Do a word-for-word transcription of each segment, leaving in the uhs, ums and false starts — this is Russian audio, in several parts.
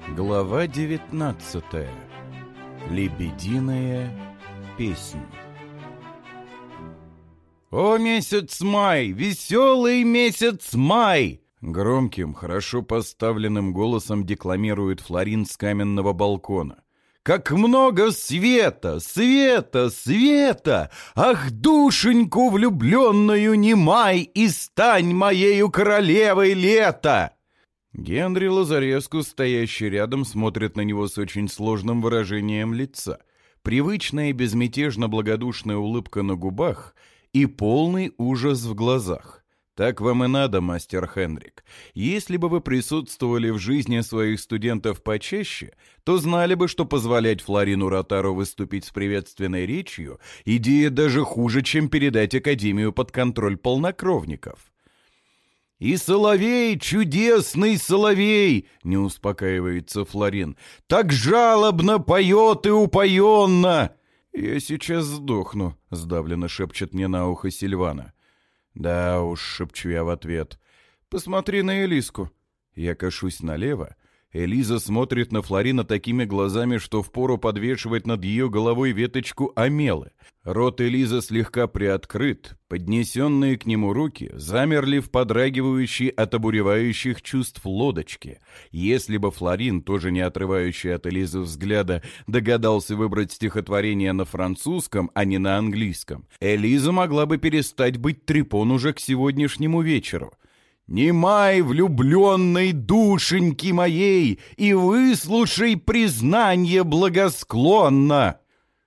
Глава девятнадцатая. Лебединая песнь. «О, месяц май! Веселый месяц май!» Громким, хорошо поставленным голосом декламирует Флорин с каменного балкона. «Как много света, света, света! Ах, душеньку влюбленную не май, и стань моею королевой лета!» Генри Лазареску, стоящий рядом, смотрит на него с очень сложным выражением лица. Привычная и безмятежно благодушная улыбка на губах и полный ужас в глазах. Так вам и надо, мастер Хендрик. Если бы вы присутствовали в жизни своих студентов почаще, то знали бы, что позволять Флорину Ротару выступить с приветственной речью — идея даже хуже, чем передать Академию под контроль полнокровников. «И соловей, чудесный соловей!» — не успокаивается Флорин. «Так жалобно поет и упоенно!» «Я сейчас сдохну», — сдавленно шепчет мне на ухо Сильвана. «Да уж», — шепчу я в ответ. «Посмотри на Элиску». Я кашусь налево. Элиза смотрит на Флорина такими глазами, что впору подвешивать над ее головой веточку омелы. Рот Элизы слегка приоткрыт, поднесенные к нему руки замерли в подрагивающей от обуревающих чувств лодочке. Если бы Флорин, тоже не отрывающий от Элизы взгляда, догадался выбрать стихотворение на французском, а не на английском, Элиза могла бы перестать быть трепон уже к сегодняшнему вечеру. «Не май, влюбленной душеньки моей, и выслушай признание благосклонно!»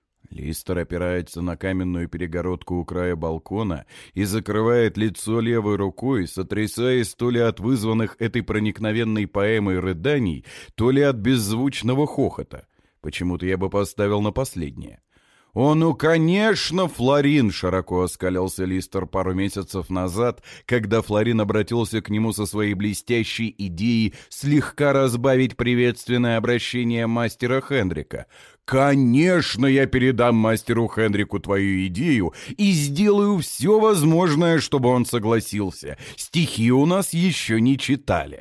Листер опирается на каменную перегородку у края балкона и закрывает лицо левой рукой, сотрясаясь то ли от вызванных этой проникновенной поэмой рыданий, то ли от беззвучного хохота. Почему-то я бы поставил на последнее. «О, ну, конечно, Флорин!» — широко оскалился Листер пару месяцев назад, когда Флорин обратился к нему со своей блестящей идеей слегка разбавить приветственное обращение мастера Хендрика. «Конечно, я передам мастеру Хендрику твою идею и сделаю все возможное, чтобы он согласился. Стихи у нас еще не читали».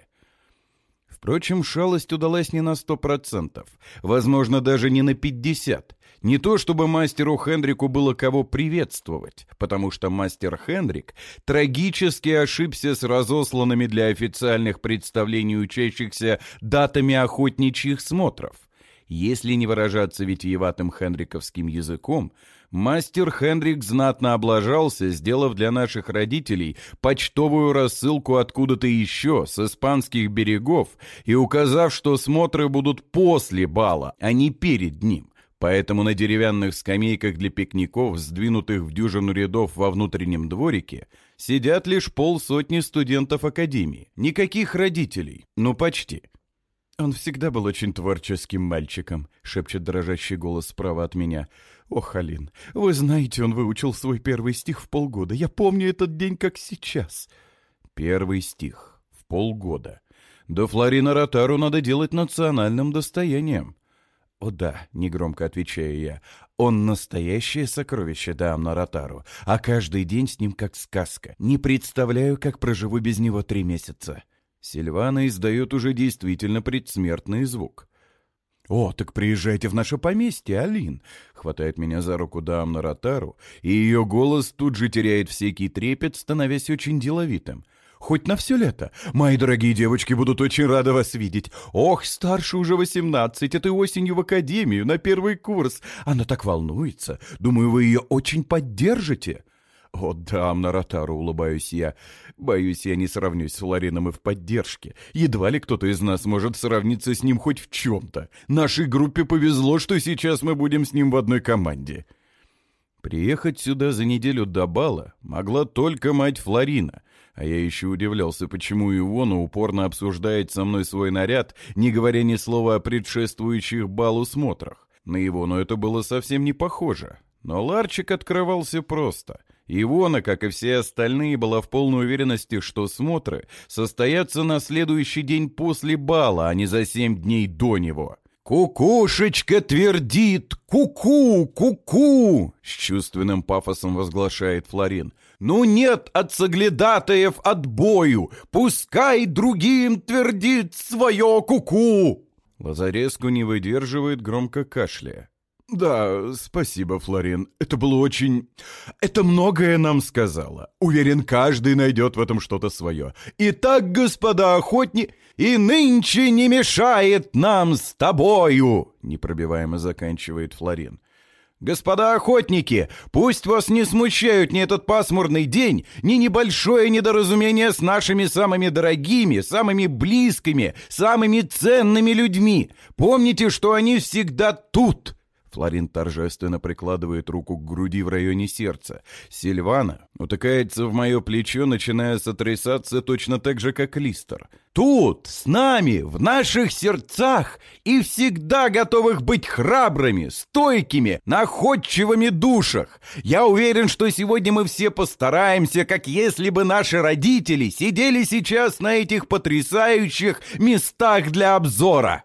Впрочем, шалость удалась не на сто процентов, возможно, даже не на пятьдесят. Не то чтобы мастеру Хендрику было кого приветствовать, потому что мастер Хендрик трагически ошибся с разосланными для официальных представлений учащихся датами охотничьих смотров. Если не выражаться витиеватым хендриковским языком, мастер Хендрик знатно облажался, сделав для наших родителей почтовую рассылку откуда-то еще, с испанских берегов, и указав, что смотры будут после бала, а не перед ним. Поэтому на деревянных скамейках для пикников, сдвинутых в дюжину рядов во внутреннем дворике, сидят лишь полсотни студентов академии. Никаких родителей. Ну, почти. «Он всегда был очень творческим мальчиком», — шепчет дрожащий голос справа от меня. «Ох, Алин, вы знаете, он выучил свой первый стих в полгода. Я помню этот день как сейчас». Первый стих. В полгода. Да Флорина Ротару надо делать национальным достоянием. «О да», — негромко отвечаю я, — «он настоящее сокровище, Дамна Ротару, а каждый день с ним как сказка. Не представляю, как проживу без него три месяца». Сильвана издает уже действительно предсмертный звук. «О, так приезжайте в наше поместье, Алин!» — хватает меня за руку Дамна Ротару, и ее голос тут же теряет всякий трепет, становясь очень деловитым. «Хоть на все лето. Мои дорогие девочки будут очень рады вас видеть. Ох, старше уже восемнадцать, этой осенью в академию, на первый курс. Она так волнуется. Думаю, вы ее очень поддержите». «О, Дамна Ротару», — улыбаюсь я. «Боюсь, я не сравнюсь с Флорином и в поддержке. Едва ли кто-то из нас может сравниться с ним хоть в чем-то. Нашей группе повезло, что сейчас мы будем с ним в одной команде». Приехать сюда за неделю до бала могла только мать Флорина. А я еще удивлялся, почему Ивона упорно обсуждает со мной свой наряд, не говоря ни слова о предшествующих балу смотрах. На Ивону это было совсем не похоже. Но ларчик открывался просто. Ивона, как и все остальные, была в полной уверенности, что смотры состоятся на следующий день после бала, а не за семь дней до него. «Кукушечка твердит! Ку-ку! Ку-ку!» — с чувственным пафосом возглашает Флорин. «Ну нет от соглядатаев отбою! Пускай другим твердит свое ку-ку!» Лазареску не выдерживает, громко кашляя. «Да, спасибо, Флорин. Это было очень... Это многое нам сказала. Уверен, каждый найдет в этом что-то свое. Итак, господа охотники, и нынче не мешает нам с тобою!» Непробиваемо заканчивает Флорин. «Господа охотники, пусть вас не смущают ни этот пасмурный день, ни небольшое недоразумение с нашими самыми дорогими, самыми близкими, самыми ценными людьми. Помните, что они всегда тут!» Флорин торжественно прикладывает руку к груди в районе сердца. Сильвана утыкается в мое плечо, начиная сотрясаться точно так же, как Листер. «Тут, с нами, в наших сердцах, и всегда готовых быть храбрыми, стойкими, находчивыми душах. Я уверен, что сегодня мы все постараемся, как если бы наши родители сидели сейчас на этих потрясающих местах для обзора».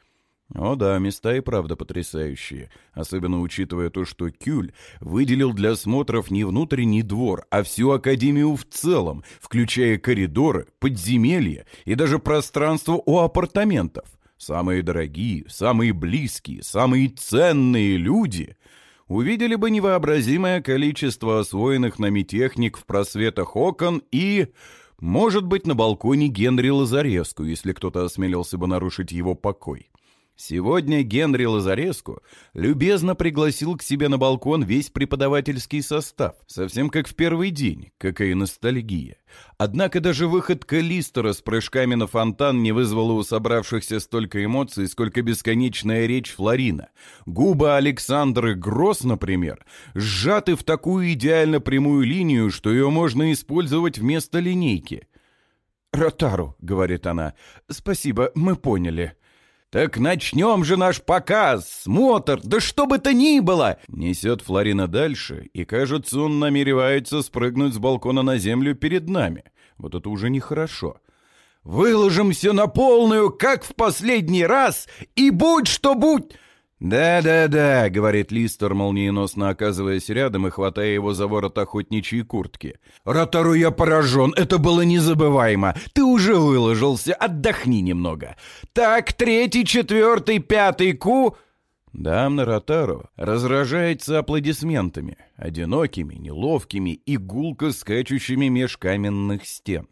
О да, места и правда потрясающие, особенно учитывая то, что Кюль выделил для осмотров не внутренний двор, а всю Академию в целом, включая коридоры, подземелья и даже пространство у апартаментов. Самые дорогие, самые близкие, самые ценные люди увидели бы невообразимое количество освоенных нами техник в просветах окон и... может быть, на балконе Генри Лазареску, если кто-то осмелился бы нарушить его покой. Сегодня Генри Лазареску любезно пригласил к себе на балкон весь преподавательский состав, совсем как в первый день, какая ностальгия. Однако даже выходка Листера с прыжками на фонтан не вызвала у собравшихся столько эмоций, сколько бесконечная речь Флорина. Губы Александры Гросс, например, сжаты в такую идеально прямую линию, что ее можно использовать вместо линейки. «Ротару», — говорит она, — «спасибо, мы поняли». «Так начнем же наш показ, смотр, да что бы то ни было!» Несет Флорина дальше, и, кажется, он намеревается спрыгнуть с балкона на землю перед нами. Вот это уже нехорошо. «Выложимся на полную, как в последний раз, и будь что будь!» «Да-да-да», — говорит Листер, молниеносно оказываясь рядом и хватая его за ворот охотничьей куртки. «Ротару, я поражен, это было незабываемо. Ты уже выложился, отдохни немного. Так, третий, четвертый, пятый ку...» Дамна Ротару разражается аплодисментами, одинокими, неловкими и гулко скачущими меж каменных стен.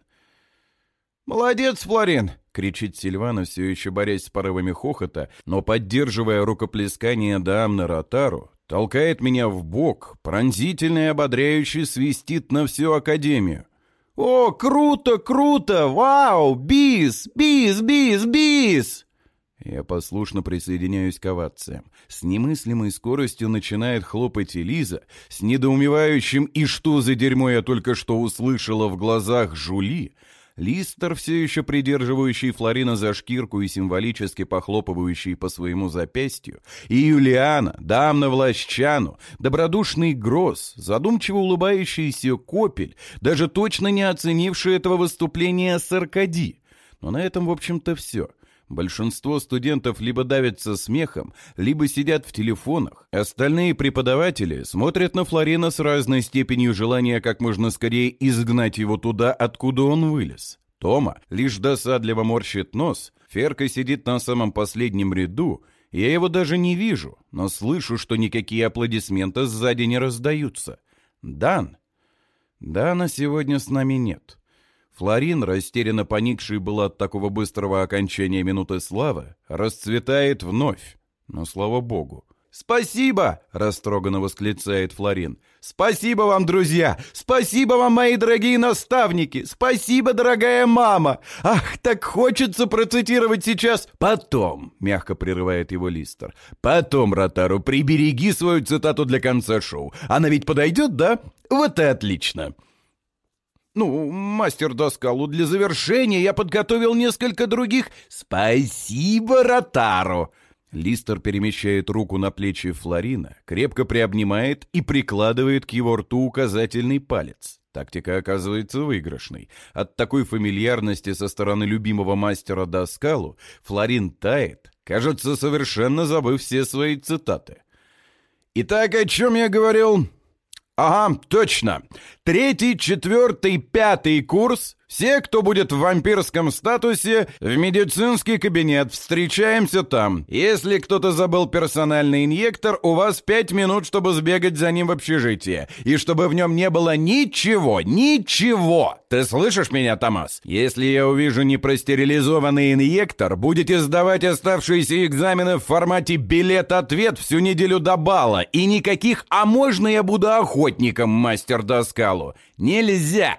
«Молодец, Флорин!» — кричит Сильвана, все еще борясь с порывами хохота, но, поддерживая рукоплескание дамны Ротару, толкает меня в бок, пронзительно и ободряюще свистит на всю Академию. «О, круто, круто! Вау! Бис! Бис! Бис! Бис!» Я послушно присоединяюсь к овациям. С немыслимой скоростью начинает хлопать Элиза, с недоумевающим «И что за дерьмо я только что услышала» в глазах Жули. Листер, все еще придерживающий Флорина за шкирку и символически похлопывающий по своему запястью, и Юлиана, дамна Влащану, добродушный Гросс, задумчиво улыбающийся Копель, даже точно не оценивший этого выступления Саркади. Но на этом, в общем-то, все. Большинство студентов либо давятся смехом, либо сидят в телефонах. Остальные преподаватели смотрят на Флорина с разной степенью желания как можно скорее изгнать его туда, откуда он вылез. Тома лишь досадливо морщит нос, Ферка сидит на самом последнем ряду, я его даже не вижу, но слышу, что никакие аплодисменты сзади не раздаются. Дан? Дана сегодня с нами нет. Флорин, растерянно поникший был от такого быстрого окончания минуты славы, расцветает вновь. Но слава богу. «Спасибо!» — растроганно восклицает Флорин. «Спасибо вам, друзья! Спасибо вам, мои дорогие наставники! Спасибо, дорогая мама! Ах, так хочется процитировать сейчас!» «Потом!» — мягко прерывает его Листер. «Потом, Ротару, прибереги свою цитату для конца шоу. Она ведь подойдет, да? Вот и отлично!» «Ну, мастер Доскалу, для завершения я подготовил несколько других...» «Спасибо, Ротару!» Листер перемещает руку на плечи Флорина, крепко приобнимает и прикладывает к его рту указательный палец. Тактика оказывается выигрышной. От такой фамильярности со стороны любимого мастера Доскалу Флорин тает, кажется, совершенно забыв все свои цитаты. «Итак, о чем я говорил?» «Ага, точно. Третий, четвертый, пятый курс Все, кто будет в вампирском статусе, в медицинский кабинет. Встречаемся там. Если кто-то забыл персональный инъектор, у вас пять минут, чтобы сбегать за ним в общежитие. И чтобы в нем не было ничего, ничего. Ты слышишь меня, Томас? Если я увижу непростерилизованный инъектор, будете сдавать оставшиеся экзамены в формате билет-ответ всю неделю до бала. И никаких «а можно я буду охотником, мастер Доскалу». Нельзя!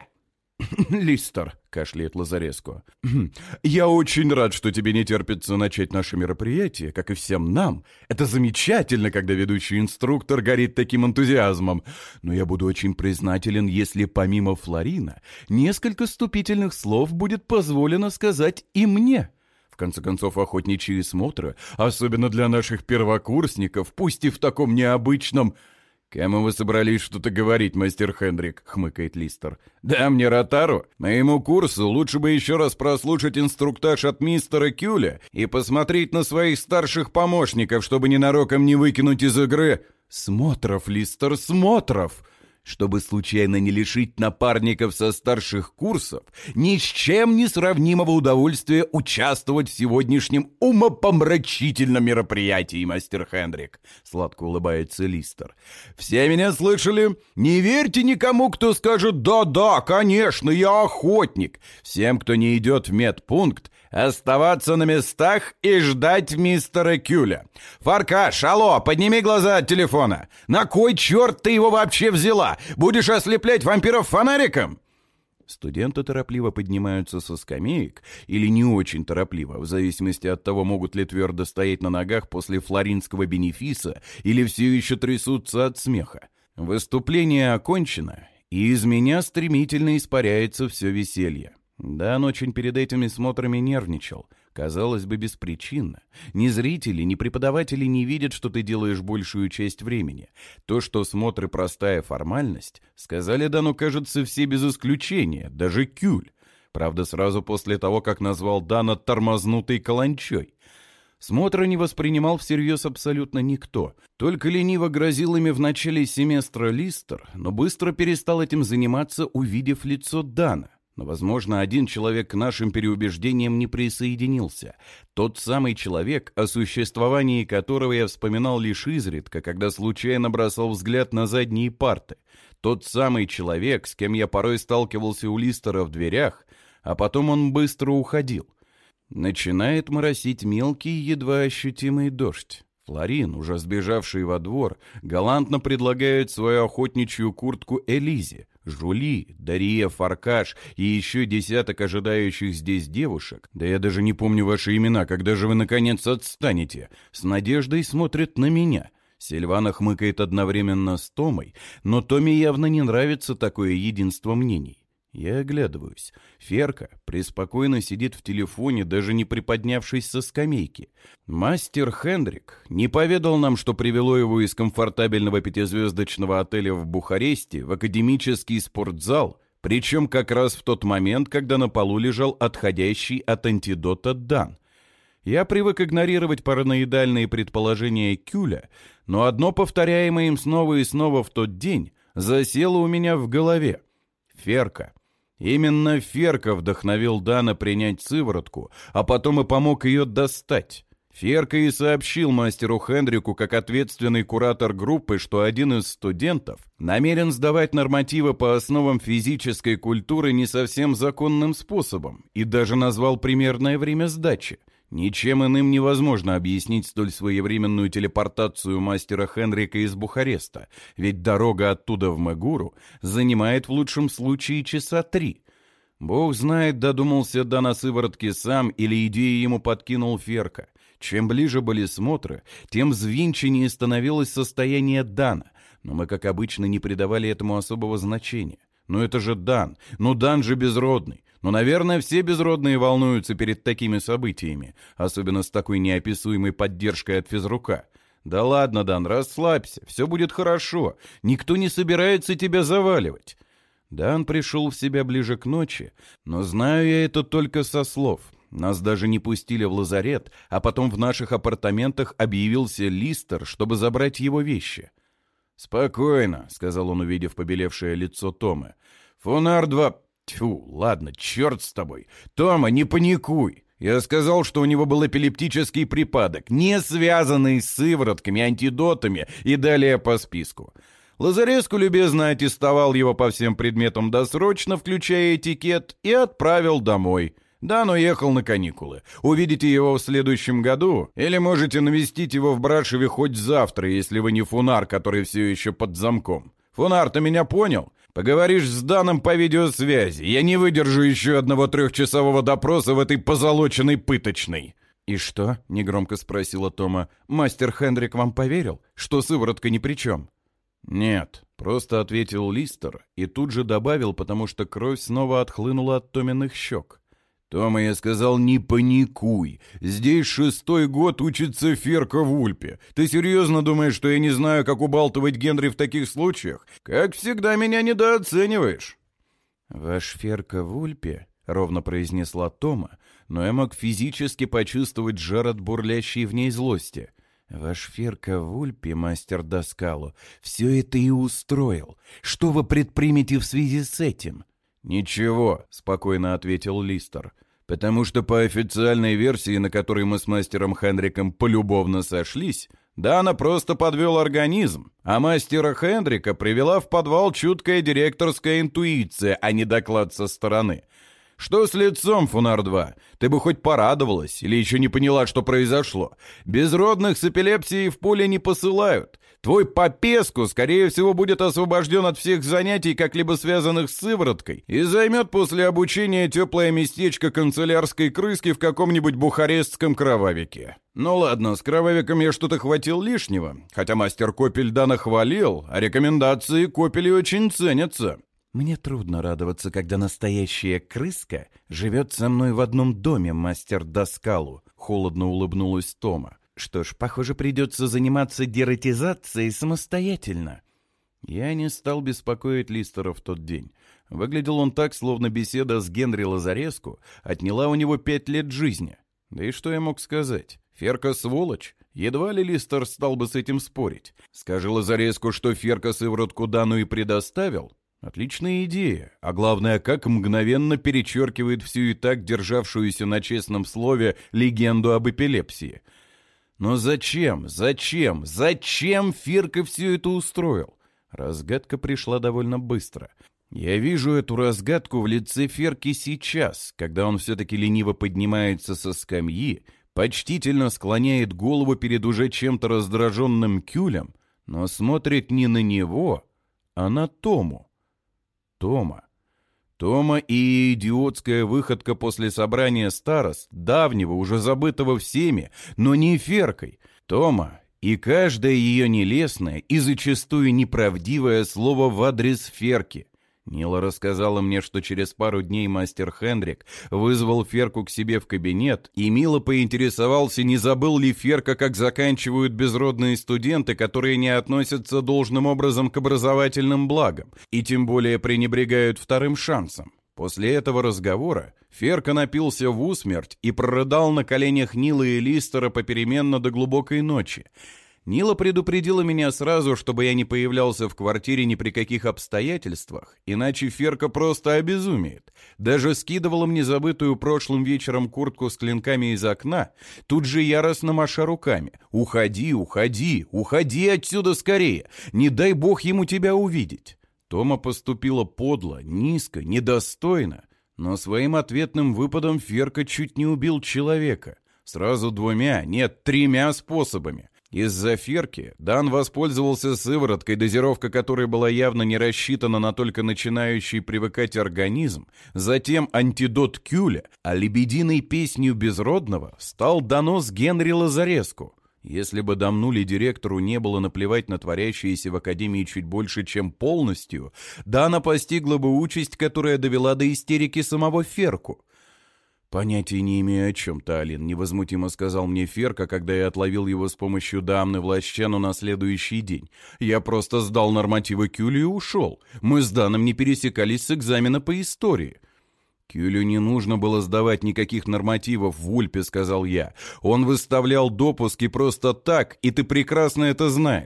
«Листер», — кашляет Лазареску, — «я очень рад, что тебе не терпится начать наше мероприятие, как и всем нам. Это замечательно, когда ведущий инструктор горит таким энтузиазмом. Но я буду очень признателен, если помимо Флорина несколько вступительных слов будет позволено сказать и мне. В конце концов, охотничьи смотры, особенно для наших первокурсников, пусть и в таком необычном...» «Кому вы собрались что-то говорить, мастер Хендрик?» — хмыкает Листер. «Да, мне Ротару. Моему курсу лучше бы еще раз прослушать инструктаж от мистера Кюля и посмотреть на своих старших помощников, чтобы ненароком не выкинуть из игры...» «Смотров, Листер, смотров!» чтобы случайно не лишить напарников со старших курсов ни с чем не сравнимого удовольствия участвовать в сегодняшнем умопомрачительном мероприятии, мастер Хендрик. Сладко улыбается Листер. Все меня слышали? Не верьте никому, кто скажет «да-да, конечно, я охотник». Всем, кто не идет в медпункт, оставаться на местах и ждать мистера Кюля. Фаркаш, алло, подними глаза от телефона. На кой черт ты его вообще взяла? Будешь ослеплять вампиров фонариком? Студенты торопливо поднимаются со скамеек или не очень торопливо, в зависимости от того, могут ли твердо стоять на ногах после флоринского бенефиса или все еще трясутся от смеха. Выступление окончено, и из меня стремительно испаряется все веселье. Дан очень перед этими смотрами нервничал. Казалось бы, беспричинно. Ни зрители, ни преподаватели не видят, что ты делаешь большую часть времени. То, что смотры простая формальность, сказали Дану, кажется, все без исключения, даже Кюль. Правда, сразу после того, как назвал Дана тормознутой каланчой. Смотра не воспринимал всерьез абсолютно никто. Только лениво грозил ими в начале семестра Листер, но быстро перестал этим заниматься, увидев лицо Дана. Но, возможно, один человек к нашим переубеждениям не присоединился. Тот самый человек, о существовании которого я вспоминал лишь изредка, когда случайно бросал взгляд на задние парты. Тот самый человек, с кем я порой сталкивался у Листера в дверях, а потом он быстро уходил. Начинает моросить мелкий, едва ощутимый дождь. Флорин, уже сбежавший во двор, галантно предлагает свою охотничью куртку Элизе. Жули, Дария, Фаркаш и еще десяток ожидающих здесь девушек, да я даже не помню ваши имена, когда же вы наконец отстанете, с надеждой смотрят на меня. Сильвана хмыкает одновременно с Томой, но Томе явно не нравится такое единство мнений. Я оглядываюсь. Ферка преспокойно сидит в телефоне, даже не приподнявшись со скамейки. Мастер Хендрик не поведал нам, что привело его из комфортабельного пятизвездочного отеля в Бухаресте в академический спортзал, причем как раз в тот момент, когда на полу лежал отходящий от антидота Дан. Я привык игнорировать параноидальные предположения Кюля, но одно, повторяемое им снова и снова в тот день, засело у меня в голове. Ферка. Именно Ферка вдохновил Дана принять сыворотку, а потом и помог ее достать. Ферка и сообщил мастеру Хендрику, как ответственный куратор группы, что один из студентов намерен сдавать нормативы по основам физической культуры не совсем законным способом и даже назвал примерное время сдачи. Ничем иным невозможно объяснить столь своевременную телепортацию мастера Хенрика из Бухареста, ведь дорога оттуда в Мегуру занимает в лучшем случае часа три. Бог знает, додумался Дан о сыворотке сам или идею ему подкинул Ферка. Чем ближе были смотры, тем взвинченнее становилось состояние Дана, но мы, как обычно, не придавали этому особого значения. Ну это же Дан, ну Дан же безродный. Но, наверное, все безродные волнуются перед такими событиями, особенно с такой неописуемой поддержкой от физрука. Да ладно, Дан, расслабься, все будет хорошо, никто не собирается тебя заваливать. Дан пришел в себя ближе к ночи, но знаю я это только со слов. Нас даже не пустили в лазарет, а потом в наших апартаментах объявился Листер, чтобы забрать его вещи. «Спокойно», — сказал он, увидев побелевшее лицо Томы. «Фонар два... Тьфу, ладно, черт с тобой. Тома, не паникуй. Я сказал, что у него был эпилептический припадок, не связанный с сыворотками, антидотами и далее по списку. Лазареску любезно аттестовал его по всем предметам досрочно, включая этикет, и отправил домой. Дан уехал на каникулы. Увидите его в следующем году, или можете навестить его в Брашеве хоть завтра, если вы не Фунар, который все еще под замком. Фунар, ты меня понял? Поговоришь с Даном по видеосвязи. Я не выдержу еще одного трехчасового допроса в этой позолоченной пыточной». «И что?» — негромко спросила Тома. «Мастер Хендрик вам поверил, что сыворотка ни при чем?» «Нет», — просто ответил Листер и тут же добавил, потому что кровь снова отхлынула от Томиных щек. «Тома, я сказал, не паникуй. Здесь шестой год учится Ферка Вульпе. Ты серьезно думаешь, что я не знаю, как убалтывать Генри в таких случаях? Как всегда, меня недооцениваешь». «Ваш Ферка Вульпе», — ровно произнесла Тома, но я мог физически почувствовать жар от бурлящей в ней злости. «Ваш Ферка Вульпе, мастер Даскалу, все это и устроил. Что вы предпримете в связи с этим?» «Ничего», — спокойно ответил Листер, «потому что по официальной версии, на которой мы с мастером Хендриком полюбовно сошлись, Дана просто подвел организм, а мастера Хендрика привела в подвал чуткая директорская интуиция, а не доклад со стороны. Что с лицом, Фунар-два? Ты бы хоть порадовалась или еще не поняла, что произошло? Безродных с эпилепсией в поле не посылают. Твой Попеску, скорее всего, будет освобожден от всех занятий, как-либо связанных с сывороткой, и займет после обучения теплое местечко канцелярской крыски в каком-нибудь бухарестском кровавике. Ну ладно, с кровавиком я что-то хватил лишнего, хотя мастер Копель Дана хвалил, а рекомендации Копелей очень ценятся». «Мне трудно радоваться, когда настоящая крыска живет со мной в одном доме, мастер Даскалу», — холодно улыбнулась Тома. «Что ж, похоже, придется заниматься дератизацией самостоятельно». Я не стал беспокоить Листера в тот день. Выглядел он так, словно беседа с Генри Лазареску отняла у него пять лет жизни. Да и что я мог сказать? Ферка сволочь? Едва ли Листер стал бы с этим спорить. Скажи Лазареску, что Ферка сыворотку Дану и предоставил. Отличная идея, а главное, как мгновенно перечеркивает всю и так державшуюся на честном слове легенду об эпилепсии. Но зачем, зачем, зачем Ферка все это устроил? Разгадка пришла довольно быстро. Я вижу эту разгадку в лице Ферки сейчас, когда он все-таки лениво поднимается со скамьи, почтительно склоняет голову перед уже чем-то раздраженным Кюлем, но смотрит не на него, а на Тому. Тома. Тома и идиотская выходка после собрания старост, давнего, уже забытого всеми, но не Феркой. Тома и каждое ее нелестное и зачастую неправдивое слово в адрес Ферки. Нила рассказала мне, что через пару дней мастер Хендрик вызвал Ферку к себе в кабинет и мило поинтересовался, не забыл ли Ферка, как заканчивают безродные студенты, которые не относятся должным образом к образовательным благам и тем более пренебрегают вторым шансом. После этого разговора Ферка напился в усмерть и прорыдал на коленях Нилы и Листера попеременно до глубокой ночи. Нила предупредила меня сразу, чтобы я не появлялся в квартире ни при каких обстоятельствах, иначе Ферка просто обезумеет. Даже скидывала мне забытую прошлым вечером куртку с клинками из окна, тут же яростно маша руками. «Уходи, уходи, уходи отсюда скорее! Не дай бог ему тебя увидеть!» Тома поступила подло, низко, недостойно, но своим ответным выпадом Ферка чуть не убил человека. Сразу двумя, нет, тремя способами. Из-за Ферки Дан воспользовался сывороткой, дозировка которой была явно не рассчитана на только начинающий привыкать организм, затем антидот Кюля, а лебединой песнью Безродного стал донос Генри Лазареску. Если бы Дамнули директору не было наплевать на творящиеся в Академии чуть больше, чем полностью, Дана постигла бы участь, которая довела до истерики самого Ферку. «Понятия не имею о чем, Талин», — невозмутимо сказал мне Ферка, когда я отловил его с помощью дамны Влащану на следующий день. «Я просто сдал нормативы Кюлю и ушел. Мы с Даном не пересекались с экзамена по истории». «Кюлю не нужно было сдавать никаких нормативов в Ульпе», — сказал я. «Он выставлял допуски просто так, и ты прекрасно это знаешь.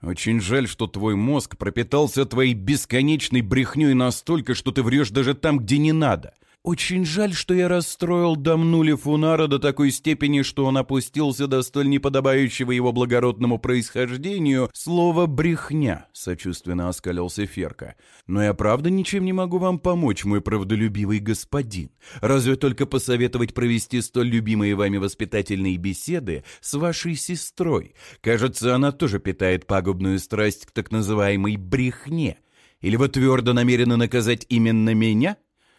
Очень жаль, что твой мозг пропитался твоей бесконечной брехней настолько, что ты врешь даже там, где не надо. Очень жаль, что я расстроил Дамнули Фунара до такой степени, что он опустился до столь неподобающего его благородному происхождению слова «брехня», — сочувственно оскалился Ферка. «Но я правда ничем не могу вам помочь, мой правдолюбивый господин. Разве только посоветовать провести столь любимые вами воспитательные беседы с вашей сестрой. Кажется, она тоже питает пагубную страсть к так называемой «брехне». Или вы твердо намерены наказать именно меня?»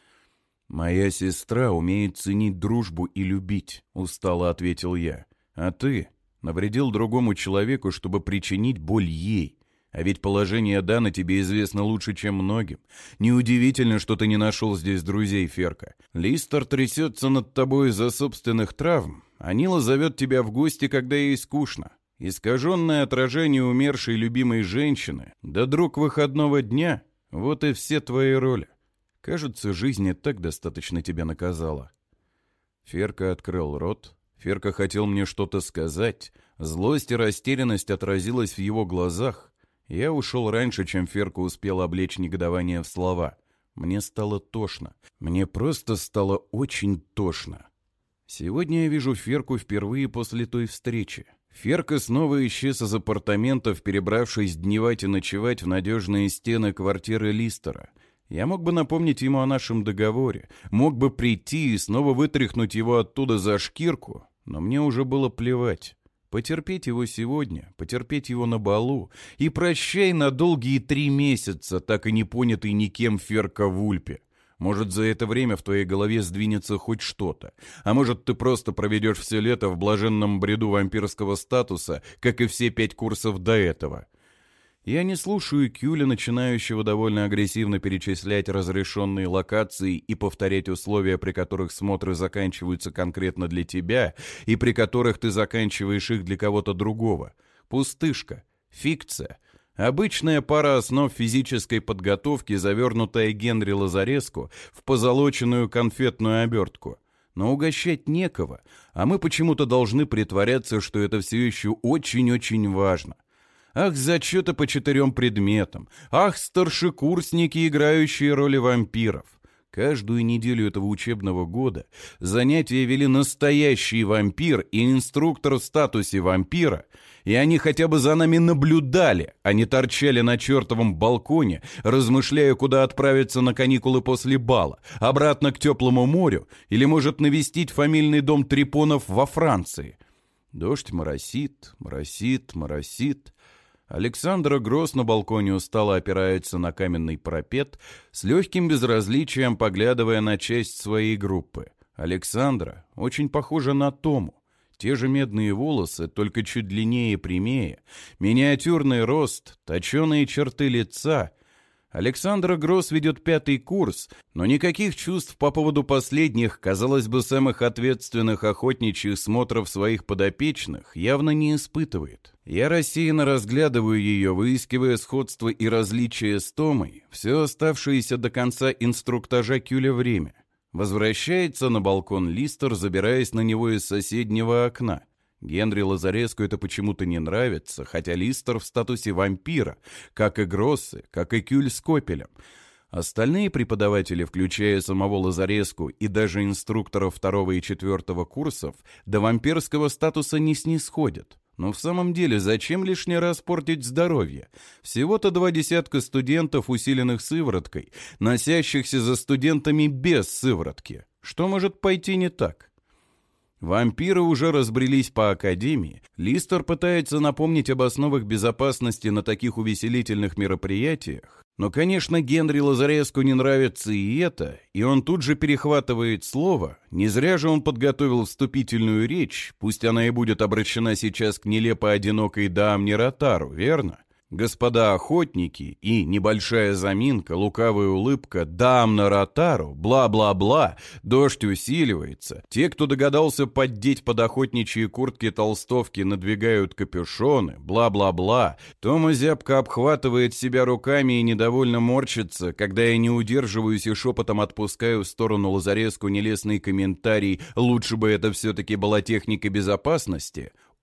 «Моя сестра умеет ценить дружбу и любить», — устало ответил я. «А ты навредил другому человеку, чтобы причинить боль ей. А ведь положение Дана тебе известно лучше, чем многим. Неудивительно, что ты не нашел здесь друзей, Ферка. Листер трясется над тобой из-за собственных травм, а Нила зовет тебя в гости, когда ей скучно. Искаженное отражение умершей любимой женщины, да друг выходного дня — вот и все твои роли. Кажется, жизнь и так достаточно тебя наказала». Ферка открыл рот. Ферка хотел мне что-то сказать. Злость и растерянность отразилась в его глазах. Я ушел раньше, чем Ферка успел облечь негодование в слова. Мне стало тошно. Мне просто стало очень тошно. Сегодня я вижу Ферку впервые после той встречи. Ферка снова исчез из апартаментов, перебравшись дневать и ночевать в надежные стены квартиры Листера. Я мог бы напомнить ему о нашем договоре, мог бы прийти и снова вытряхнуть его оттуда за шкирку, но мне уже было плевать. Потерпеть его сегодня, потерпеть его на балу, и прощай на долгие три месяца, так и не понятый никем Ферка в Ульпе. Может, за это время в твоей голове сдвинется хоть что-то, а может, ты просто проведешь все лето в блаженном бреду вампирского статуса, как и все пять курсов до этого. Я не слушаю Кюля, начинающего довольно агрессивно перечислять разрешенные локации и повторять условия, при которых смотры заканчиваются конкретно для тебя и при которых ты заканчиваешь их для кого-то другого. Пустышка, фикция, обычная пара основ физической подготовки, завернутая Генри Лазареску в позолоченную конфетную обертку. Но угощать некого, а мы почему-то должны притворяться, что это все еще очень-очень важно. Ах, зачеты по четырем предметам! Ах, старшекурсники, играющие роли вампиров! Каждую неделю этого учебного года занятия вели настоящий вампир и инструктор в статусе вампира, и они хотя бы за нами наблюдали, а не торчали на чертовом балконе, размышляя, куда отправиться на каникулы после бала, обратно к теплому морю или, может, навестить фамильный дом Трипонов во Франции. Дождь моросит, моросит, моросит. Александра Гросс на балконе устало опирается на каменный парапет, с легким безразличием поглядывая на часть своей группы. Александра очень похожа на Тому. Те же медные волосы, только чуть длиннее и прямее, миниатюрный рост, точеные черты лица. Александра Гросс ведет пятый курс, но никаких чувств по поводу последних, казалось бы, самых ответственных охотничьих смотров своих подопечных явно не испытывает. Я рассеянно разглядываю ее, выискивая сходство и различия с Томой, все оставшееся до конца инструктажа Кюля время. Возвращается на балкон Листер, забираясь на него из соседнего окна. Генри Лазареску это почему-то не нравится, хотя Листер в статусе вампира, как и Гроссы, как и Кюль с Копелем. Остальные преподаватели, включая самого Лазареску и даже инструкторов второго и четвертого курсов, до вампирского статуса не снисходят. Но в самом деле, зачем лишний раз портить здоровье? Всего-то два десятка студентов, усиленных сывороткой, носящихся за студентами без сыворотки. Что может пойти не так? Вампиры уже разбрелись по академии. Листер пытается напомнить об основах безопасности на таких увеселительных мероприятиях. Но, конечно, Генри Лазареску не нравится и это, и он тут же перехватывает слово. Не зря же он подготовил вступительную речь, пусть она и будет обращена сейчас к нелепо одинокой Даамне Ротару, верно? Господа охотники и небольшая заминка, лукавая улыбка, Даамна Ротару, бла-бла-бла, дождь усиливается. Те, кто догадался поддеть под охотничьи куртки толстовки, надвигают капюшоны, бла-бла-бла. Тома зябко обхватывает себя руками и недовольно морщится, когда я не удерживаюсь и шепотом отпускаю в сторону Лазареску нелестный комментарий «Лучше бы это все-таки была техника безопасности».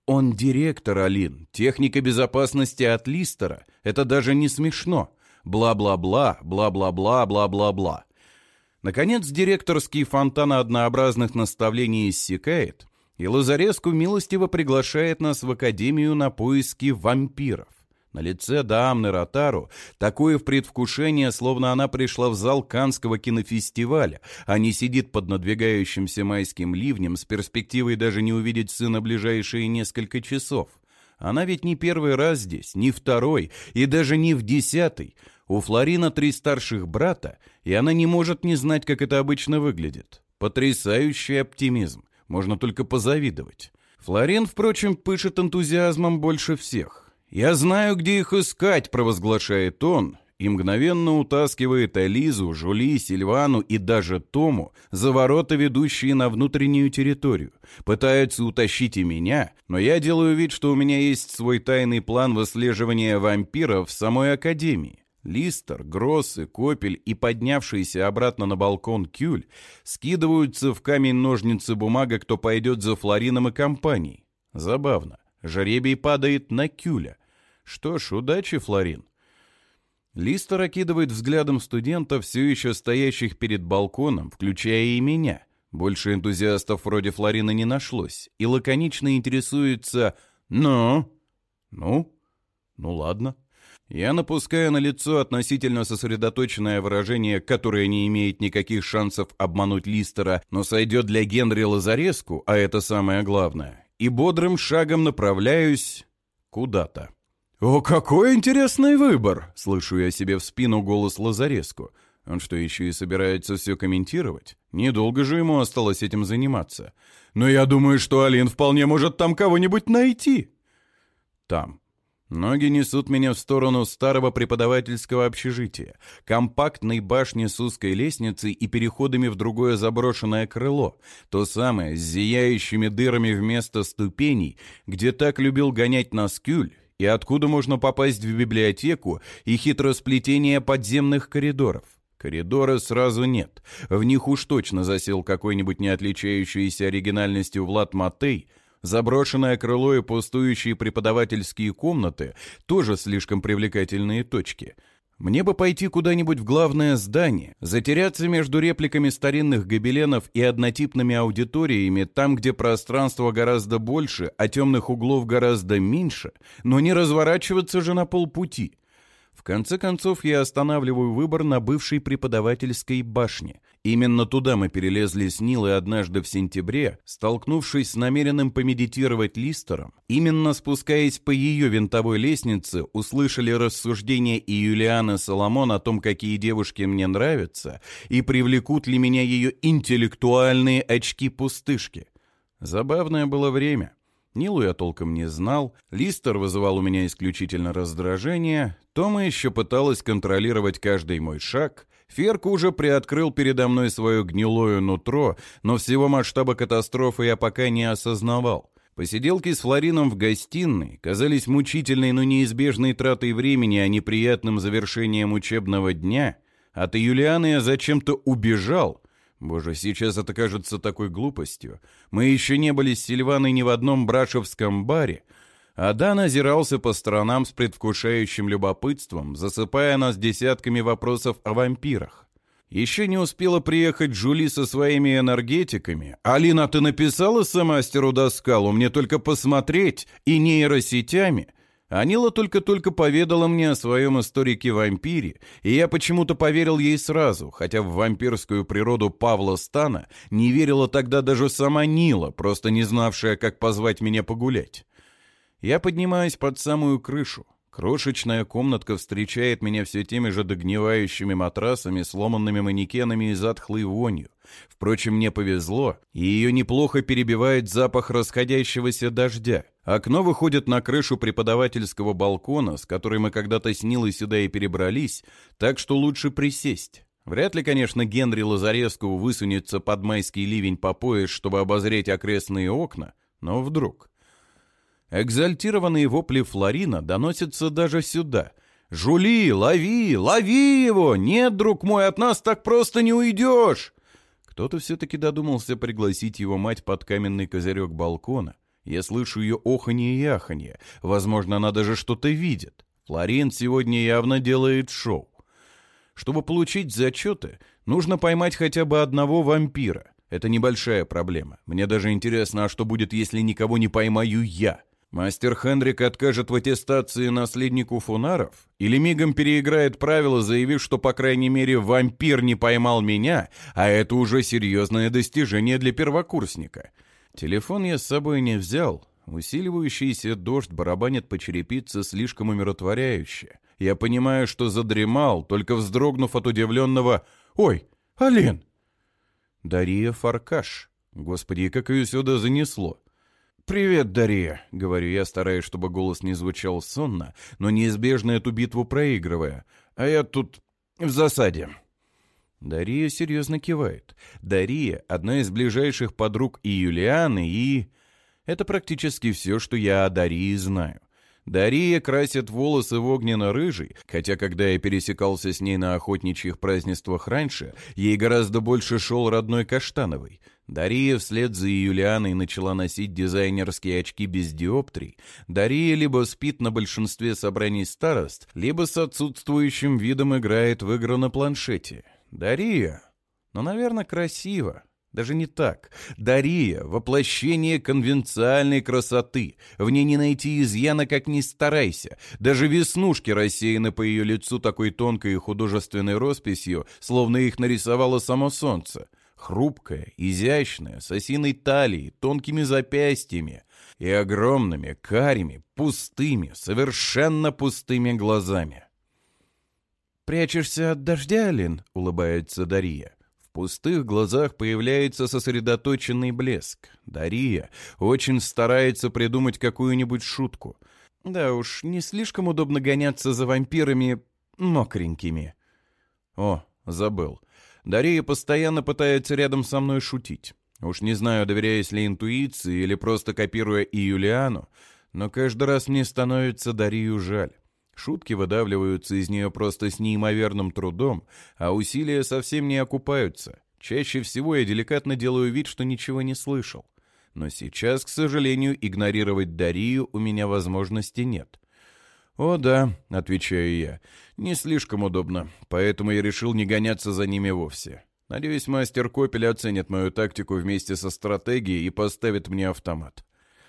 Он директор, Алин. Техника безопасности от Листера. Это даже не смешно. Бла-бла-бла, бла-бла-бла, бла-бла-бла. Наконец, директорский фонтан однообразных наставлений иссякает, и Лазареску милостиво приглашает нас в Академию на поиски вампиров. На лице Даамны Ротару такое предвкушение, словно она пришла в зал Каннского кинофестиваля, а не сидит под надвигающимся майским ливнем с перспективой даже не увидеть сына ближайшие несколько часов. Она ведь не первый раз здесь, не второй и даже не в десятый. У Флорина три старших брата, и она не может не знать, как это обычно выглядит. Потрясающий оптимизм, можно только позавидовать. Флорин, впрочем, пышет энтузиазмом больше всех. «Я знаю, где их искать», — провозглашает он, и мгновенно утаскивает Элизу, Жули, Сильвану и даже Тому за ворота, ведущие на внутреннюю территорию. Пытаются утащить и меня, но я делаю вид, что у меня есть свой тайный план выслеживания вампиров в самой Академии. Листер, Гросс, Копель и поднявшийся обратно на балкон Кюль скидываются в камень-ножницы-бумага, кто пойдет за Флорином и компанией. Забавно. Жребий падает на Кюля. Что ж, удачи, Флорин. Листер окидывает взглядом студентов, все еще стоящих перед балконом, включая и меня. Больше энтузиастов вроде Флорина не нашлось. И лаконично интересуется: «Ну? Ну? Ну ладно». Я напускаю на лицо относительно сосредоточенное выражение, которое не имеет никаких шансов обмануть Листера, но сойдет для Генри Лазареску, а это самое главное, и бодрым шагом направляюсь куда-то. «О, какой интересный выбор!» — слышу я себе в спину голос Лазареску. Он что, еще и собирается все комментировать? Недолго же ему осталось этим заниматься. Но я думаю, что Алин вполне может там кого-нибудь найти. Там. Ноги несут меня в сторону старого преподавательского общежития, компактной башни с узкой лестницей и переходами в другое заброшенное крыло, то самое с зияющими дырами вместо ступеней, где так любил гонять нас Кюль, и откуда можно попасть в библиотеку и хитросплетение подземных коридоров. Коридора сразу нет, в них уж точно засел какой-нибудь не отличающийся оригинальностью Влад Матей. Заброшенное крыло и пустующие преподавательские комнаты — тоже слишком привлекательные точки. Мне бы пойти куда-нибудь в главное здание, затеряться между репликами старинных гобеленов и однотипными аудиториями, там, где пространства гораздо больше, а темных углов гораздо меньше, но не разворачиваться же на полпути. В конце концов, я останавливаю выбор на бывшей преподавательской башне. Именно туда мы перелезли с Нилой однажды в сентябре, столкнувшись с намеренным помедитировать Листером. Именно спускаясь по ее винтовой лестнице, услышали рассуждения и Юлианы Соломон о том, какие девушки мне нравятся, и привлекут ли меня ее интеллектуальные очки-пустышки. Забавное было время. Нилу я толком не знал, Листер вызывал у меня исключительно раздражение, Тома еще пыталась контролировать каждый мой шаг, Ферка уже приоткрыл передо мной свое гнилое нутро, но всего масштаба катастрофы я пока не осознавал. Посиделки с Флорином в гостиной казались мучительной, но неизбежной тратой времени, а не приятным завершением учебного дня. От Юлианы я зачем-то убежал. Боже, сейчас это кажется такой глупостью. Мы еще не были с Сильваной ни в одном брашевском баре. А Дан озирался по сторонам с предвкушающим любопытством, засыпая нас десятками вопросов о вампирах. Еще не успела приехать Жули со своими энергетиками. «Алина, ты написала самастеру Доскалу? Мне только посмотреть, и нейросетями». Анила только-только поведала мне о своем историке-вампире, и я почему-то поверил ей сразу, хотя в вампирскую природу Павла Стана не верила тогда даже сама Нила, просто не знавшая, как позвать меня погулять. Я поднимаюсь под самую крышу. Крошечная комнатка встречает меня все теми же догнивающими матрасами, сломанными манекенами и затхлой вонью. Впрочем, мне повезло, и ее неплохо перебивает запах расходящегося дождя. Окно выходит на крышу преподавательского балкона, с которой мы когда-то с Нилой сюда и перебрались, так что лучше присесть. Вряд ли, конечно, Генри Лазареску высунется под майский ливень по пояс, чтобы обозреть окрестные окна, но вдруг... Экзальтированные вопли Флорина доносятся даже сюда. «Жули, лови, лови его! Нет, друг мой, от нас так просто не уйдешь!» Кто-то все-таки додумался пригласить его мать под каменный козырек балкона. Я слышу ее оханье и аханье. Возможно, она даже что-то видит. Флорин сегодня явно делает шоу. Чтобы получить зачеты, нужно поймать хотя бы одного вампира. Это небольшая проблема. Мне даже интересно, а что будет, если никого не поймаю я? Мастер Хендрик откажет в аттестации наследнику Фунаров? Или мигом переиграет правила, заявив, что, по крайней мере, вампир не поймал меня, а это уже серьезное достижение для первокурсника? Телефон я с собой не взял. Усиливающийся дождь барабанит по черепице слишком умиротворяюще. Я понимаю, что задремал, только вздрогнув от удивленного «Ой, Алин!» Дария Фаркаш. Господи, как ее сюда занесло. «Привет, Дария», — говорю я, стараясь, чтобы голос не звучал сонно, но неизбежно эту битву проигрывая. «А я тут в засаде». Дария серьезно кивает. Дария — одна из ближайших подруг и Юлианы, и... Это практически все, что я о Дарии знаю. Дария красит волосы в огненно-рыжий, хотя когда я пересекался с ней на охотничьих празднествах раньше, ей гораздо больше шел родной каштановый. Дария вслед за Юлианой начала носить дизайнерские очки без диоптрий. Дария либо спит на большинстве собраний старост, либо с отсутствующим видом играет в игры на планшете. Дария, ну, наверное, красиво. Даже не так. Дария — воплощение конвенциальной красоты. В ней не найти изъяна, как ни старайся. Даже веснушки рассеяны по ее лицу такой тонкой и художественной росписью, словно их нарисовало само солнце. Хрупкая, изящная, с осиной талией, тонкими запястьями и огромными, карими, пустыми, совершенно пустыми глазами. «Прячешься от дождя, Алин?» — улыбается Дария. В пустых глазах появляется сосредоточенный блеск. Дария очень старается придумать какую-нибудь шутку. Да уж, не слишком удобно гоняться за вампирами мокренькими. О, забыл. Дария постоянно пытается рядом со мной шутить. Уж не знаю, доверяясь ли интуиции или просто копируя и Юлиану, но каждый раз мне становится Дарию жаль. Шутки выдавливаются из нее просто с неимоверным трудом, а усилия совсем не окупаются. Чаще всего я деликатно делаю вид, что ничего не слышал. Но сейчас, к сожалению, игнорировать Дарию у меня возможности нет. «О да», — отвечаю я, — «не слишком удобно, поэтому я решил не гоняться за ними вовсе. Надеюсь, мастер Копель оценит мою тактику вместе со стратегией и поставит мне автомат».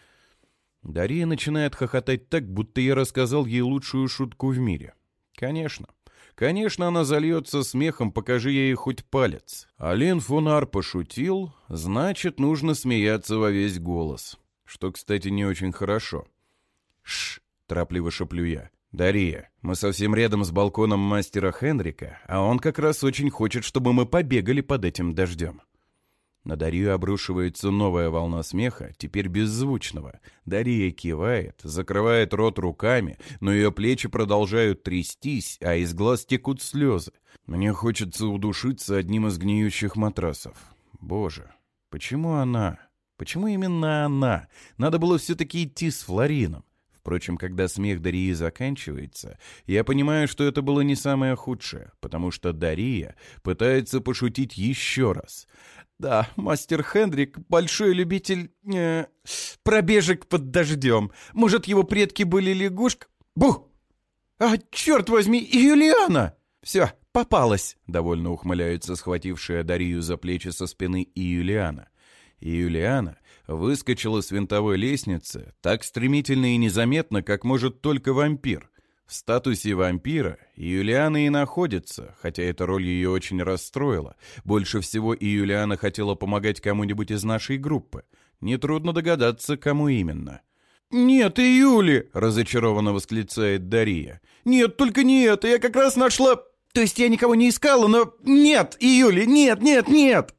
Дария начинает хохотать так, будто я рассказал ей лучшую шутку в мире. Конечно. Конечно, она зальется смехом, покажи я ей хоть палец. Алин Фунар пошутил, значит, нужно смеяться во весь голос. Что, кстати, не очень хорошо. «Шш!» — торопливо шеплю я. «Дария, мы совсем рядом с балконом мастера Хендрика, а он как раз очень хочет, чтобы мы побегали под этим дождем». На Дарью обрушивается новая волна смеха, теперь беззвучного. Дарья кивает, закрывает рот руками, но ее плечи продолжают трястись, а из глаз текут слезы. Мне хочется удушиться одним из гниющих матрасов. Боже, почему она? Почему именно она? Надо было все-таки идти с Флорином. Впрочем, когда смех Дарьи заканчивается, я понимаю, что это было не самое худшее, потому что Дарья пытается пошутить еще раз. «Да, мастер Хендрик — большой любитель э, пробежек под дождем. Может, его предки были лягушка...» «Бух! А, черт возьми, и Юлиана!» «Все, попалась!» — довольно ухмыляется схватившая Дарью за плечи со спины и Юлиана. И Юлиана выскочила с винтовой лестницы так стремительно и незаметно, как может только вампир. В статусе вампира Юлиана и находится, хотя эта роль ее очень расстроила. Больше всего и Юлиана хотела помогать кому-нибудь из нашей группы. Нетрудно догадаться, кому именно. «Нет, Июли!» — разочарованно восклицает Дария. «Нет, только не это, я как раз нашла... То есть я никого не искала, но... Нет, Июли, нет, нет, нет!»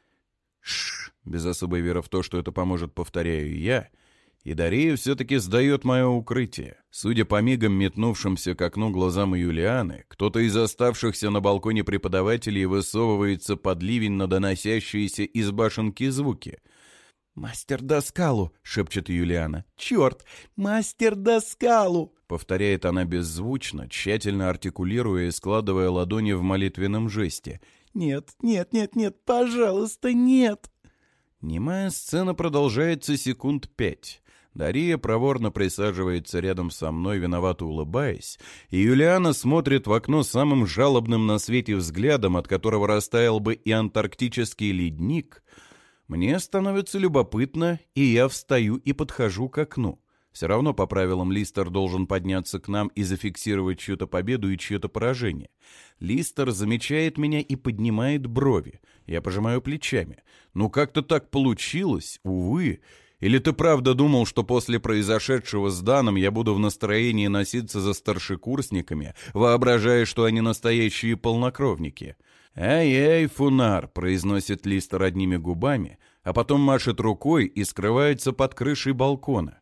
Шш, без особой веры в то, что это поможет, повторяю я... И Дария все-таки сдает мое укрытие. Судя по мигам метнувшимся к окну глазам Юлианы, кто-то из оставшихся на балконе преподавателей высовывается под ливень на доносящиеся из башенки звуки. «Мастер Доскалу!» — шепчет Юлиана. «Черт! Мастер Доскалу!» — повторяет она беззвучно, тщательно артикулируя и складывая ладони в молитвенном жесте. «Нет, нет, нет, нет, пожалуйста, нет!» Немая сцена продолжается секунд пять. Дария проворно присаживается рядом со мной, виновато улыбаясь, и Юлиана смотрит в окно самым жалобным на свете взглядом, от которого растаял бы и антарктический ледник. Мне становится любопытно, и я встаю и подхожу к окну. Все равно по правилам Листер должен подняться к нам и зафиксировать чью-то победу и чье-то поражение. Листер замечает меня и поднимает брови. Я пожимаю плечами. Ну как-то так получилось, увы. Или ты правда думал, что после произошедшего с Даном я буду в настроении носиться за старшекурсниками, воображая, что они настоящие полнокровники? «Эй-эй, Фунар!» — произносит Листер одними губами, а потом машет рукой и скрывается под крышей балкона.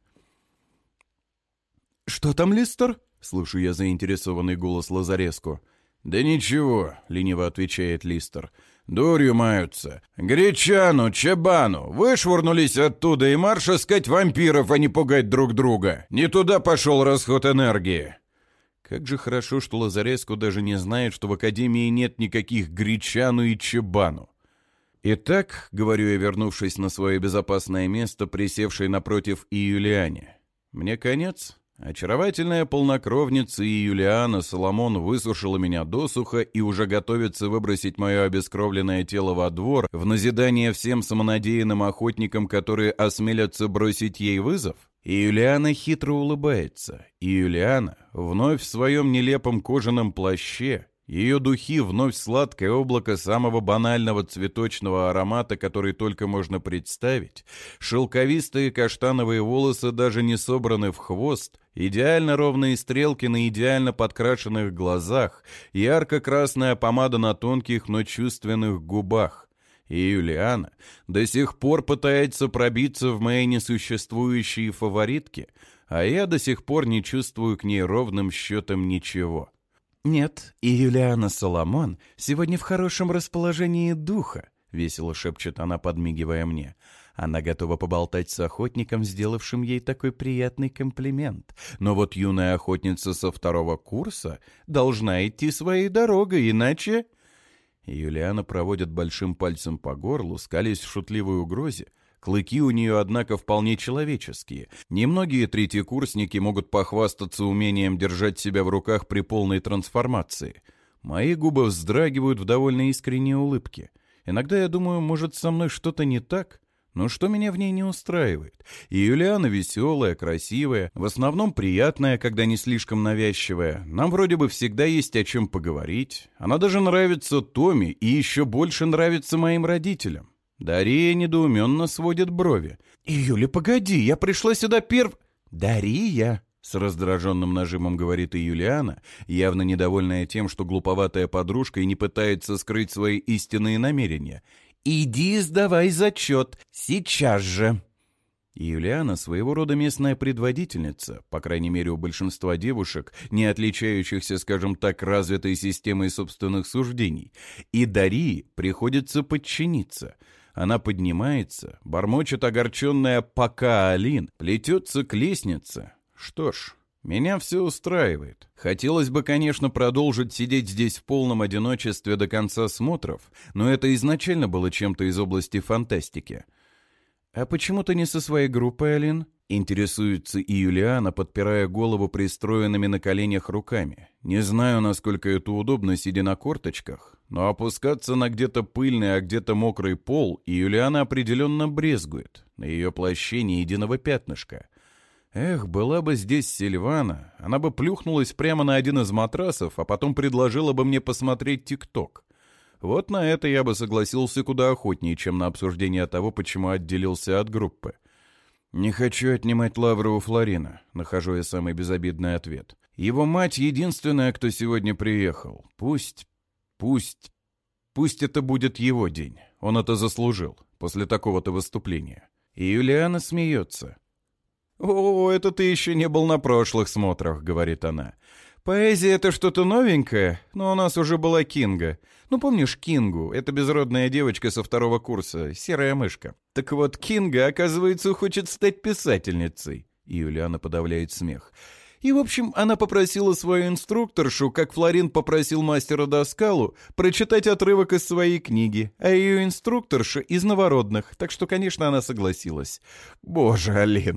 «Что там, Листер?» — слышу я заинтересованный голос Лазареску. «Да ничего», — лениво отвечает Листер. «Дурью маются. Гречану, чабану, вышвырнулись оттуда и марш искать вампиров, а не пугать друг друга. Не туда пошел расход энергии». Как же хорошо, что Лазареску даже не знает, что в Академии нет никаких Гречану и чабану. «Итак», — говорю я, вернувшись на свое безопасное место, присевшей напротив и Юлиане, — «мне конец». Очаровательная полнокровница и Юлиана Соломон высушила меня досуха и уже готовится выбросить мое обескровленное тело во двор в назидание всем самонадеянным охотникам, которые осмелятся бросить ей вызов? И Юлиана хитро улыбается. И Юлиана вновь в своем нелепом кожаном плаще. Ее духи вновь сладкое облако самого банального цветочного аромата, который только можно представить. Шелковистые каштановые волосы даже не собраны в хвост, идеально ровные стрелки на идеально подкрашенных глазах, ярко-красная помада на тонких, но чувственных губах. И Юлиана до сих пор пытается пробиться в мои несуществующие фаворитки, а я до сих пор не чувствую к ней ровным счетом ничего. «Нет, и Юлиана Соломон сегодня в хорошем расположении духа», — весело шепчет она, подмигивая мне. Она готова поболтать с охотником, сделавшим ей такой приятный комплимент. Но вот юная охотница со второго курса должна идти своей дорогой, иначе... Юлиана проводит большим пальцем по горлу, скалясь в шутливой угрозе. Клыки у нее, однако, вполне человеческие. Немногие третьекурсники могут похвастаться умением держать себя в руках при полной трансформации. Мои губы вздрагивают в довольно искренней улыбке. Иногда я думаю, может, со мной что-то не так? Но что меня в ней не устраивает? И Юлиана веселая, красивая, в основном приятная, когда не слишком навязчивая. Нам вроде бы всегда есть о чем поговорить. Она даже нравится Томе и еще больше нравится моим родителям. Дария недоуменно сводит брови. «Юля, погоди, я пришла сюда перв...» «Дария!» — с раздраженным нажимом говорит и Юлиана, явно недовольная тем, что глуповатая подружка и не пытается скрыть свои истинные намерения. «Иди сдавай зачет! Сейчас же!» И Юлиана своего рода местная предводительница, по крайней мере у большинства девушек, не отличающихся, скажем так, развитой системой собственных суждений. И Дарии приходится подчиниться. Она поднимается, бормочет огорченная «пока, Алин», плетется к лестнице. Что ж, меня все устраивает. Хотелось бы, конечно, продолжить сидеть здесь в полном одиночестве до конца смотров, но это изначально было чем-то из области фантастики. «А почему ты не со своей группой, Алин?» — интересуется и Юлиана, подпирая голову пристроенными на коленях руками. Не знаю, насколько это удобно, сидя на корточках, но опускаться на где-то пыльный, а где-то мокрый пол и Юлиана определенно брезгует. На ее плаще ни единого пятнышка. Эх, была бы здесь Сильвана, она бы плюхнулась прямо на один из матрасов, а потом предложила бы мне посмотреть ТикТок. Вот на это я бы согласился куда охотнее, чем на обсуждение того, почему отделился от группы. «Не хочу отнимать лавру у Флорина», — нахожу я самый безобидный ответ. «Его мать единственная, кто сегодня приехал. Пусть, пусть, пусть это будет его день. Он это заслужил после такого-то выступления». И Юлиана смеется. «О, это ты еще не был на прошлых смотрах», — говорит она. «Поэзия — это что-то новенькое, но у нас уже была Кинга. Ну, помнишь Кингу? Это безродная девочка со второго курса, серая мышка. Так вот, Кинга, оказывается, хочет стать писательницей». И Юлиана подавляет смех. И, в общем, она попросила свою инструкторшу, как Флорин попросил мастера Доскалу, прочитать отрывок из своей книги, а ее инструкторша из Новородных, так что, конечно, она согласилась. Боже, Алин,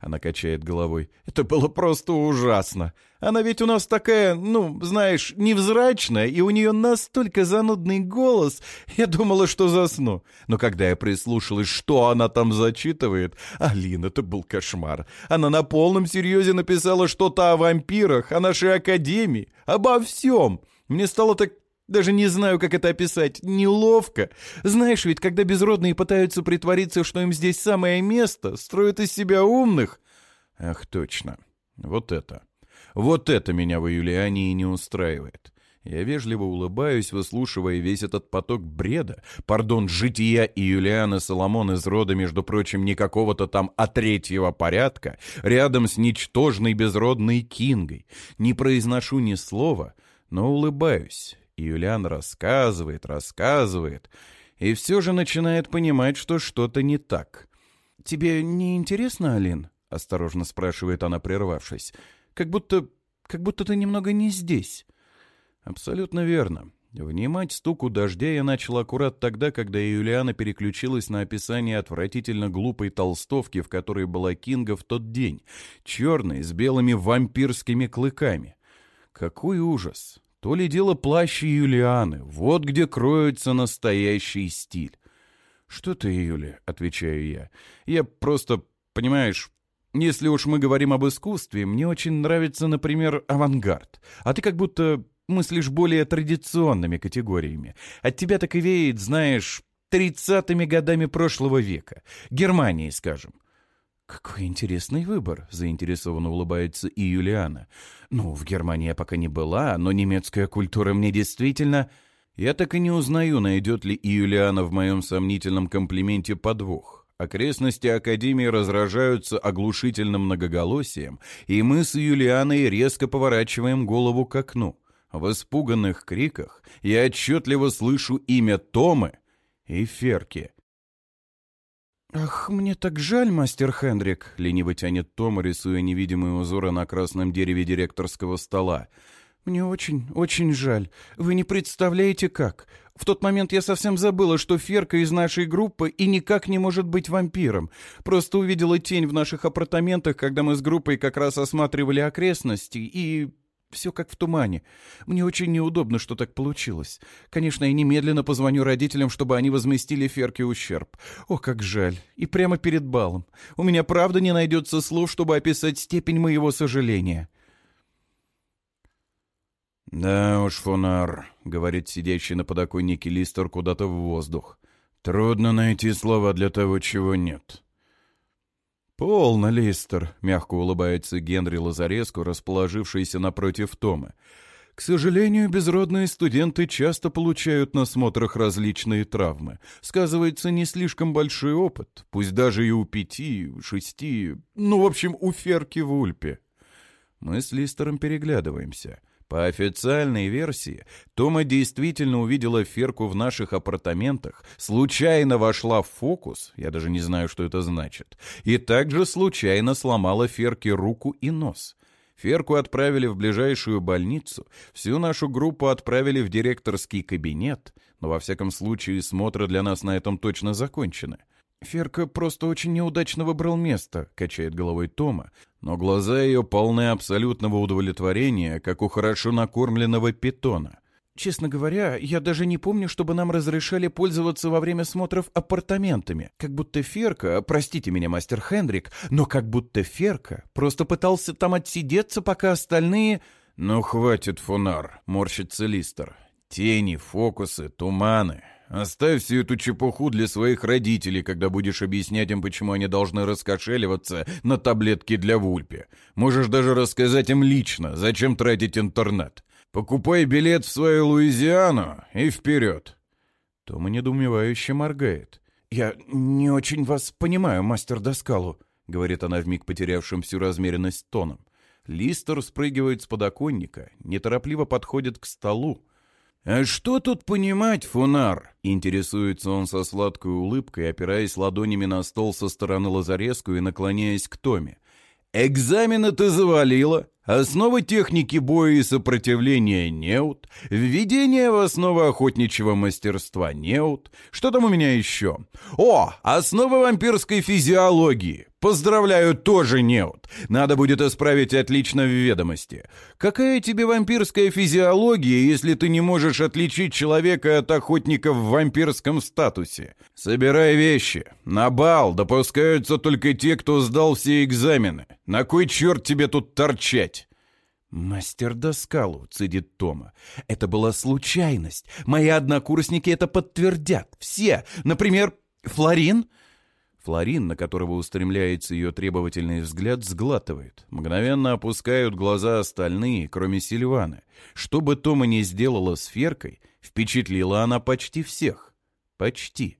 Она качает головой. «Это было просто ужасно. Она ведь у нас такая, ну, знаешь, невзрачная, и у нее настолько занудный голос. Я думала, что засну. Но когда я прислушалась, что она там зачитывает... Алин, это был кошмар. Она на полном серьезе написала что-то о вампирах, о нашей академии, обо всем. Мне стало так... Даже не знаю, как это описать. Неловко. Знаешь, ведь когда безродные пытаются притвориться, что им здесь самое место, строят из себя умных. Ах, точно. Вот это. Вот это меня в Юлиане и не устраивает. Я вежливо улыбаюсь, выслушивая весь этот поток бреда, пардон, жития и Юлианы Соломон из рода, между прочим, не какого-то там, а третьего порядка, рядом с ничтожной безродной Кингой. Не произношу ни слова, но улыбаюсь. И Юлиан рассказывает, рассказывает, и все же начинает понимать, что что-то не так. «Тебе не интересно, Алин?» — осторожно спрашивает она, прервавшись. «Как будто... как будто ты немного не здесь». Абсолютно верно. Внимать стуку дождя я начал аккурат тогда, когда Юлиана переключилась на описание отвратительно глупой толстовки, в которой была Кинга в тот день, черной, с белыми вампирскими клыками. Какой ужас! То ли дело плащи Юлианы, вот где кроется настоящий стиль. «Что ты, Юля?» — отвечаю я. «Я просто, понимаешь, если уж мы говорим об искусстве, мне очень нравится, например, авангард. А ты как будто мыслишь более традиционными категориями. От тебя так и веет, знаешь, тридцатыми годами прошлого века. Германии, скажем». «Какой интересный выбор», — заинтересованно улыбается и Юлиана. «Ну, в Германии я пока не была, но немецкая культура мне действительно...» Я так и не узнаю, найдет ли и Юлиана в моем сомнительном комплименте подвох. Окрестности Академии разражаются оглушительным многоголосием, и мы с Юлианой резко поворачиваем голову к окну. В испуганных криках я отчетливо слышу имя Томы и Ферки. «Ах, мне так жаль, мастер Хендрик», — лениво тянет Тома, рисуя невидимые узоры на красном дереве директорского стола. «Мне очень, очень жаль. Вы не представляете, как. В тот момент я совсем забыла, что Ферка из нашей группы и никак не может быть вампиром. Просто увидела тень в наших апартаментах, когда мы с группой как раз осматривали окрестности, и... все как в тумане. Мне очень неудобно, что так получилось. Конечно, я немедленно позвоню родителям, чтобы они возместили Ферке ущерб. О, как жаль. И прямо перед балом. У меня правда не найдется слов, чтобы описать степень моего сожаления». «Да уж, Фонар», — говорит сидящий на подоконнике Листер куда-то в воздух. «Трудно найти слова для того, чего нет». «Полно, Листер», — мягко улыбается Генри Лазареску, расположившийся напротив Тома. «К сожалению, безродные студенты часто получают на смотрах различные травмы. Сказывается не слишком большой опыт, пусть даже и у пяти, шести, ну, в общем, у Ферки в Ульпе». Мы с Листером переглядываемся. По официальной версии, Тома действительно увидела Ферку в наших апартаментах, случайно вошла в фокус, я даже не знаю, что это значит, и также случайно сломала Ферке руку и нос. Ферку отправили в ближайшую больницу, всю нашу группу отправили в директорский кабинет, но во всяком случае смотры для нас на этом точно закончены. «Ферка просто очень неудачно выбрал место», — качает головой Тома, но глаза ее полны абсолютного удовлетворения, как у хорошо накормленного питона. «Честно говоря, я даже не помню, чтобы нам разрешали пользоваться во время смотров апартаментами. Как будто Ферка, простите меня, мастер Хендрик, но как будто Ферка просто пытался там отсидеться, пока остальные...» «Ну, хватит, Фонар», — морщится Листер. «Тени, фокусы, туманы. Оставь всю эту чепуху для своих родителей, когда будешь объяснять им, почему они должны раскошеливаться на таблетки для вульпи. Можешь даже рассказать им лично, зачем тратить интернет. Покупай билет в свою Луизиану и вперед». Тома недоумевающе моргает. «Я не очень вас понимаю, мастер Доскалу», — говорит она вмиг потерявшим всю размеренность тоном. Листер спрыгивает с подоконника, неторопливо подходит к столу. «А что тут понимать, Фонар?» — интересуется он со сладкой улыбкой, опираясь ладонями на стол со стороны Лазареску и наклоняясь к Томе. «Экзамены ты завалила, основы техники боя и сопротивления неуд, введение в основы охотничьего мастерства неуд. Что там у меня еще? О, основы вампирской физиологии. Поздравляю, тоже неуд. Надо будет исправить отлично в ведомости. Какая тебе вампирская физиология, если ты не можешь отличить человека от охотника в вампирском статусе? Собирай вещи. На бал допускаются только те, кто сдал все экзамены. На кой черт тебе тут торчать? «Мастер Доскалу», — цедит Тома. «Это была случайность. Мои однокурсники это подтвердят. Все. Например, Флорин». Флорин, на которого устремляется ее требовательный взгляд, сглатывает. Мгновенно опускают глаза остальные, кроме Сильваны. Что бы Тома ни сделала с Феркой, впечатлила она почти всех. Почти.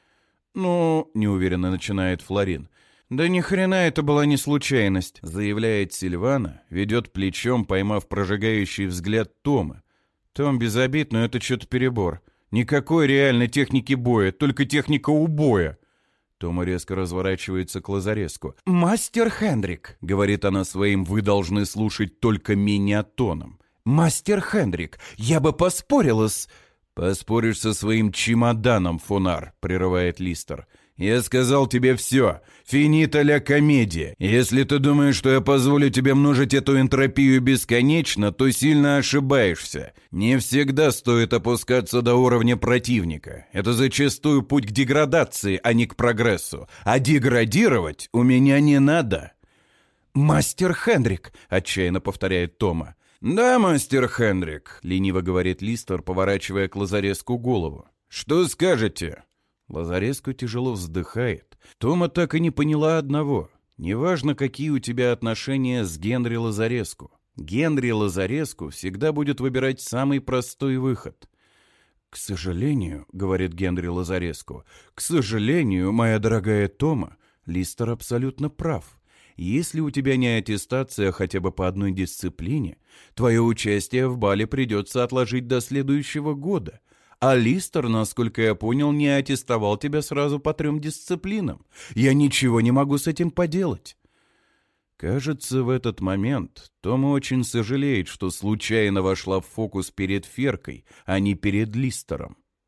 «Ну», — неуверенно начинает Флорин. «Да ни хрена это была не случайность», — заявляет Сильвана, ведет плечом, поймав прожигающий взгляд Тома. «Том без обид, но это что-то перебор. Никакой реальной техники боя, только техника убоя». Тома резко разворачивается к Лазареску. «Мастер Хендрик», — говорит она своим «вы должны слушать только меня» тоном. «Мастер Хендрик, я бы поспорила с...» «Поспоришь со своим чемоданом, Фонар», — прерывает Листер. «Я сказал тебе все. Финита ля комедия. Если ты думаешь, что я позволю тебе множить эту энтропию бесконечно, то сильно ошибаешься. Не всегда стоит опускаться до уровня противника. Это зачастую путь к деградации, а не к прогрессу. А деградировать у меня не надо». «Мастер Хендрик», — отчаянно повторяет Тома. «Да, мастер Хендрик», — лениво говорит Листер, поворачивая к Лазареску голову. «Что скажете?» Лазареску тяжело вздыхает. Тома так и не поняла одного. Неважно, какие у тебя отношения с Генри Лазареску. Генри Лазареску всегда будет выбирать самый простой выход. «К сожалению», — говорит Генри Лазареску, «к сожалению, моя дорогая Тома, Листер абсолютно прав. Если у тебя не аттестация хотя бы по одной дисциплине, твое участие в бале придется отложить до следующего года. А Листер, насколько я понял, не аттестовал тебя сразу по трем дисциплинам. Я ничего не могу с этим поделать». Кажется, в этот момент Тома очень сожалеет, что случайно вошла в фокус перед Феркой, а не перед Листером.